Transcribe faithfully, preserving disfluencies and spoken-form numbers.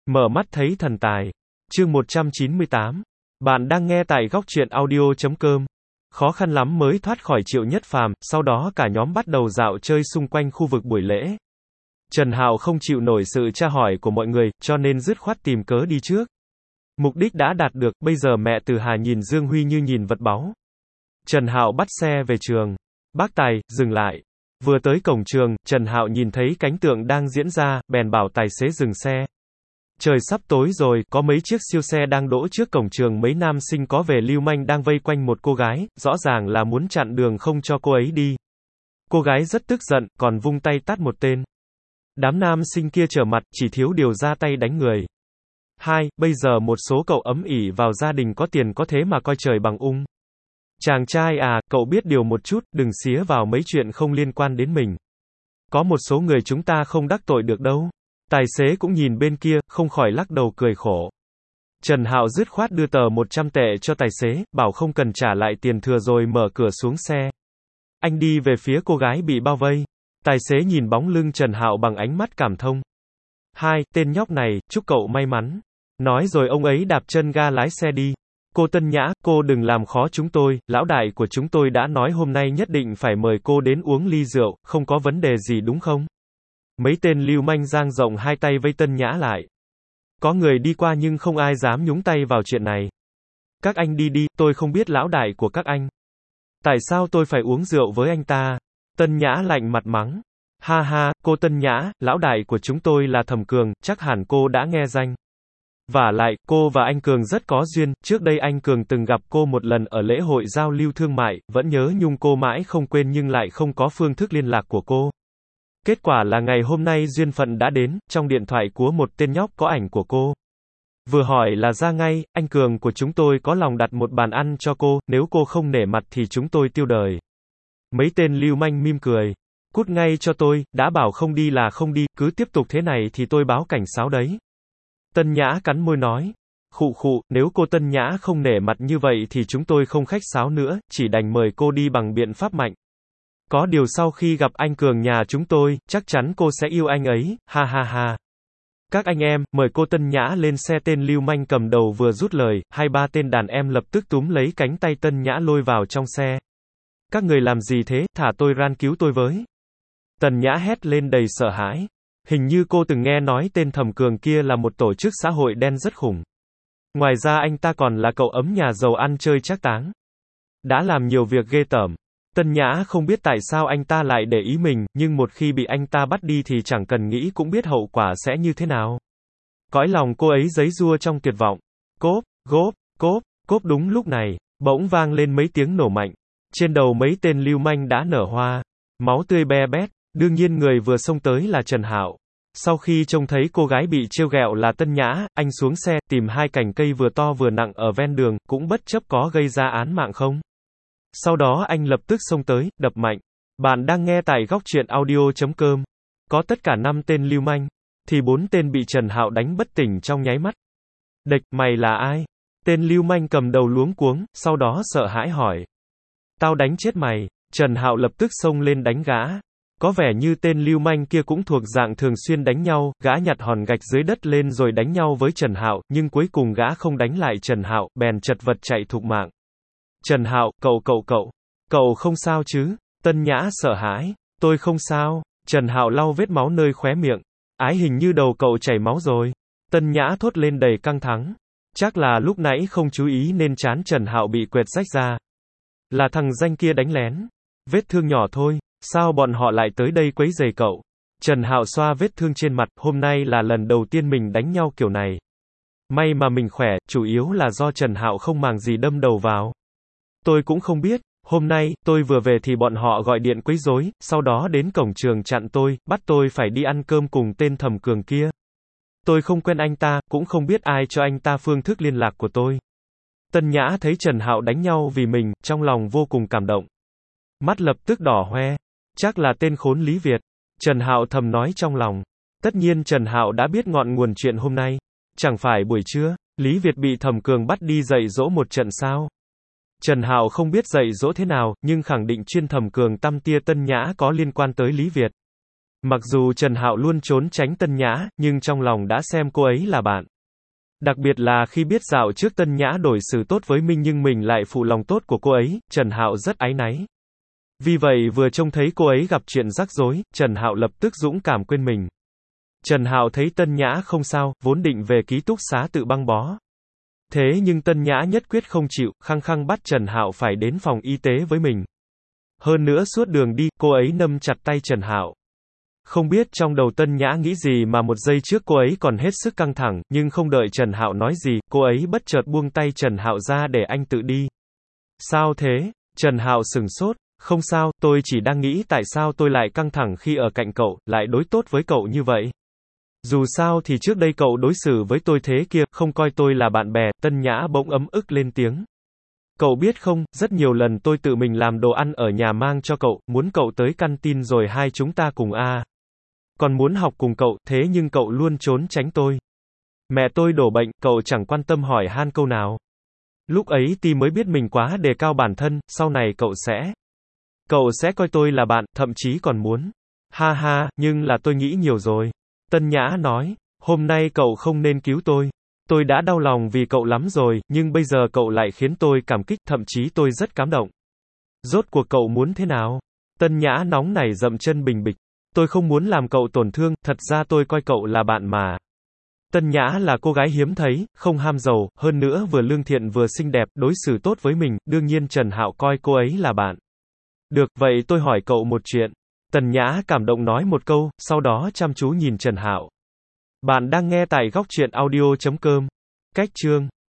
Mở mắt thấy thần tài. Chương một trăm chín mươi tám. Bạn đang nghe tại góc truyện audio chấm com. Khó khăn lắm mới thoát khỏi Triệu Nhất Phàm, sau đó cả nhóm bắt đầu dạo chơi xung quanh khu vực buổi lễ. Trần Hạo không chịu nổi sự tra hỏi của mọi người, cho nên dứt khoát tìm cớ đi trước. Mục đích đã đạt được, bây giờ mẹ Từ Hà nhìn Dương Huy như nhìn vật báu. Trần Hạo bắt xe về trường. Bác Tài, dừng lại. Vừa tới cổng trường, Trần Hạo nhìn thấy cảnh tượng đang diễn ra, bèn bảo tài xế dừng xe. Trời sắp tối rồi, có mấy chiếc siêu xe đang đỗ trước cổng trường, mấy nam sinh có vẻ lưu manh đang vây quanh một cô gái, rõ ràng là muốn chặn đường không cho cô ấy đi. Cô gái rất tức giận, còn vung tay tát một tên. Đám nam sinh kia trở mặt, chỉ thiếu điều ra tay đánh người. Hai, bây giờ một số cậu ấm ỉ vào gia đình có tiền có thế mà coi trời bằng ung. Chàng trai à, cậu biết điều một chút, đừng xía vào mấy chuyện không liên quan đến mình. Có một số người chúng ta không đắc tội được đâu. Tài xế cũng nhìn bên kia, không khỏi lắc đầu cười khổ. Trần Hạo dứt khoát đưa tờ một trăm tệ cho tài xế, bảo không cần trả lại tiền thừa rồi mở cửa xuống xe. Anh đi về phía cô gái bị bao vây. Tài xế nhìn bóng lưng Trần Hạo bằng ánh mắt cảm thông. Hai, tên nhóc này, chúc cậu may mắn. Nói rồi ông ấy đạp chân ga lái xe đi. Cô Tân Nhã, cô đừng làm khó chúng tôi, lão đại của chúng tôi đã nói hôm nay nhất định phải mời cô đến uống ly rượu, không có vấn đề gì đúng không? Mấy tên lưu manh dang rộng hai tay vây Tân Nhã lại. Có người đi qua nhưng không ai dám nhúng tay vào chuyện này. Các anh đi đi, tôi không biết lão đại của các anh. Tại sao tôi phải uống rượu với anh ta? Tân Nhã lạnh mặt mắng. Ha ha, cô Tân Nhã, lão đại của chúng tôi là Thẩm Cường, chắc hẳn cô đã nghe danh. Vả lại, cô và anh Cường rất có duyên, trước đây anh Cường từng gặp cô một lần ở lễ hội giao lưu thương mại, vẫn nhớ nhung cô mãi không quên nhưng lại không có phương thức liên lạc của cô. Kết quả là ngày hôm nay duyên phận đã đến, trong điện thoại của một tên nhóc có ảnh của cô. Vừa hỏi là ra ngay, anh Cường của chúng tôi có lòng đặt một bàn ăn cho cô, nếu cô không nể mặt thì chúng tôi tiêu đời. Mấy tên lưu manh mỉm cười. Cút ngay cho tôi, đã bảo không đi là không đi, cứ tiếp tục thế này thì tôi báo cảnh sát đấy. Tân Nhã cắn môi nói. Khụ khụ, nếu cô Tân Nhã không nể mặt như vậy thì chúng tôi không khách sáo nữa, chỉ đành mời cô đi bằng biện pháp mạnh. Có điều sau khi gặp anh Cường nhà chúng tôi, chắc chắn cô sẽ yêu anh ấy, ha ha ha. Các anh em, mời cô Tân Nhã lên xe. Tên lưu manh cầm đầu vừa rút lời, hai ba tên đàn em lập tức túm lấy cánh tay Tân Nhã lôi vào trong xe. Các người làm gì thế, thả tôi ra cứu tôi với. Tân Nhã hét lên đầy sợ hãi. Hình như cô từng nghe nói tên Thẩm Cường kia là một tổ chức xã hội đen rất khủng. Ngoài ra anh ta còn là cậu ấm nhà giàu ăn chơi trác táng. Đã làm nhiều việc ghê tởm. Tân Nhã không biết tại sao anh ta lại để ý mình, nhưng một khi bị anh ta bắt đi thì chẳng cần nghĩ cũng biết hậu quả sẽ như thế nào. Cõi lòng cô ấy giấy giụa trong tuyệt vọng. Cốp, gốp, cốp, cốp đúng lúc này, bỗng vang lên mấy tiếng nổ mạnh. Trên đầu mấy tên lưu manh đã nở hoa. Máu tươi be bét. Đương nhiên người vừa xông tới là Trần Hạo. Sau khi trông thấy cô gái bị trêu ghẹo là Tân Nhã, anh xuống xe, tìm hai cành cây vừa to vừa nặng ở ven đường, cũng bất chấp có gây ra án mạng không. Sau đó anh lập tức xông tới, đập mạnh. Bạn đang nghe tại góc truyện audio chấm com. Có tất cả năm tên lưu manh, thì bốn tên bị Trần Hạo đánh bất tỉnh trong nháy mắt. Địch, mày là ai? Tên lưu manh cầm đầu luống cuống, sau đó sợ hãi hỏi. Tao đánh chết mày. Trần Hạo lập tức xông lên đánh gã. Có vẻ như tên lưu manh kia cũng thuộc dạng thường xuyên đánh nhau, gã nhặt hòn gạch dưới đất lên rồi đánh nhau với Trần Hạo, nhưng cuối cùng gã không đánh lại Trần Hạo, bèn chật vật chạy thục mạng. Trần Hạo, cậu cậu cậu, cậu không sao chứ? Tân Nhã sợ hãi. Tôi không sao. Trần Hạo lau vết máu nơi khóe miệng. Ái, hình như đầu cậu chảy máu rồi. Tân Nhã thốt lên đầy căng thẳng. Chắc là lúc nãy không chú ý nên trán Trần Hạo bị quệt rách ra. Là thằng danh kia đánh lén. Vết thương nhỏ thôi. Sao bọn họ lại tới đây quấy rầy cậu? Trần Hạo xoa vết thương trên mặt, hôm nay là lần đầu tiên mình đánh nhau kiểu này. May mà mình khỏe, chủ yếu là do Trần Hạo không màng gì đâm đầu vào. Tôi cũng không biết, hôm nay, tôi vừa về thì bọn họ gọi điện quấy rối, sau đó đến cổng trường chặn tôi, bắt tôi phải đi ăn cơm cùng tên Thẩm Cường kia. Tôi không quen anh ta, cũng không biết ai cho anh ta phương thức liên lạc của tôi. Tân Nhã thấy Trần Hạo đánh nhau vì mình, trong lòng vô cùng cảm động. Mắt lập tức đỏ hoe. Chắc là tên khốn Lý Việt. Trần Hạo thầm nói trong lòng. Tất nhiên Trần Hạo đã biết ngọn nguồn chuyện hôm nay. Chẳng phải buổi trưa, Lý Việt bị Thẩm Cường bắt đi dạy dỗ một trận sao? Trần Hạo không biết dạy dỗ thế nào, nhưng khẳng định chuyên Thẩm Cường tăm tia Tân Nhã có liên quan tới Lý Việt. Mặc dù Trần Hạo luôn trốn tránh Tân Nhã, nhưng trong lòng đã xem cô ấy là bạn. Đặc biệt là khi biết dạo trước Tân Nhã đối xử tốt với mình nhưng mình lại phụ lòng tốt của cô ấy, Trần Hạo rất áy náy. Vì vậy vừa trông thấy cô ấy gặp chuyện rắc rối, Trần Hạo lập tức dũng cảm quên mình. Trần Hạo thấy Tân Nhã không sao, vốn định về ký túc xá tự băng bó. Thế nhưng Tân Nhã nhất quyết không chịu, khăng khăng bắt Trần Hạo phải đến phòng y tế với mình. Hơn nữa suốt đường đi, cô ấy nắm chặt tay Trần Hạo. Không biết trong đầu Tân Nhã nghĩ gì mà một giây trước cô ấy còn hết sức căng thẳng, nhưng không đợi Trần Hạo nói gì, cô ấy bất chợt buông tay Trần Hạo ra để anh tự đi. Sao thế? Trần Hạo sừng sốt. Không sao, tôi chỉ đang nghĩ tại sao tôi lại căng thẳng khi ở cạnh cậu, lại đối tốt với cậu như vậy. Dù sao thì trước đây cậu đối xử với tôi thế kia, không coi tôi là bạn bè. Tân Nhã bỗng ấm ức lên tiếng. Cậu biết không, rất nhiều lần tôi tự mình làm đồ ăn ở nhà mang cho cậu, muốn cậu tới canteen rồi hai chúng ta cùng a. À. Còn muốn học cùng cậu, thế nhưng cậu luôn trốn tránh tôi. Mẹ tôi đổ bệnh, cậu chẳng quan tâm hỏi han câu nào. Lúc ấy thì mới biết mình quá đề cao bản thân, sau này cậu sẽ... Cậu sẽ coi tôi là bạn, thậm chí còn muốn. Ha ha, nhưng là tôi nghĩ nhiều rồi. Tân Nhã nói, hôm nay cậu không nên cứu tôi. Tôi đã đau lòng vì cậu lắm rồi, nhưng bây giờ cậu lại khiến tôi cảm kích, thậm chí tôi rất cảm động. Rốt cuộc cậu muốn thế nào? Tân Nhã nóng nảy dậm chân bình bịch. Tôi không muốn làm cậu tổn thương, thật ra tôi coi cậu là bạn mà. Tân Nhã là cô gái hiếm thấy, không ham giàu, hơn nữa vừa lương thiện vừa xinh đẹp, đối xử tốt với mình, đương nhiên Trần Hạo coi cô ấy là bạn. Được, vậy tôi hỏi cậu một chuyện. Tần Nhã cảm động nói một câu, sau đó chăm chú nhìn Trần Hạo. Bạn đang nghe tại góc truyện audio chấm com. Cách chương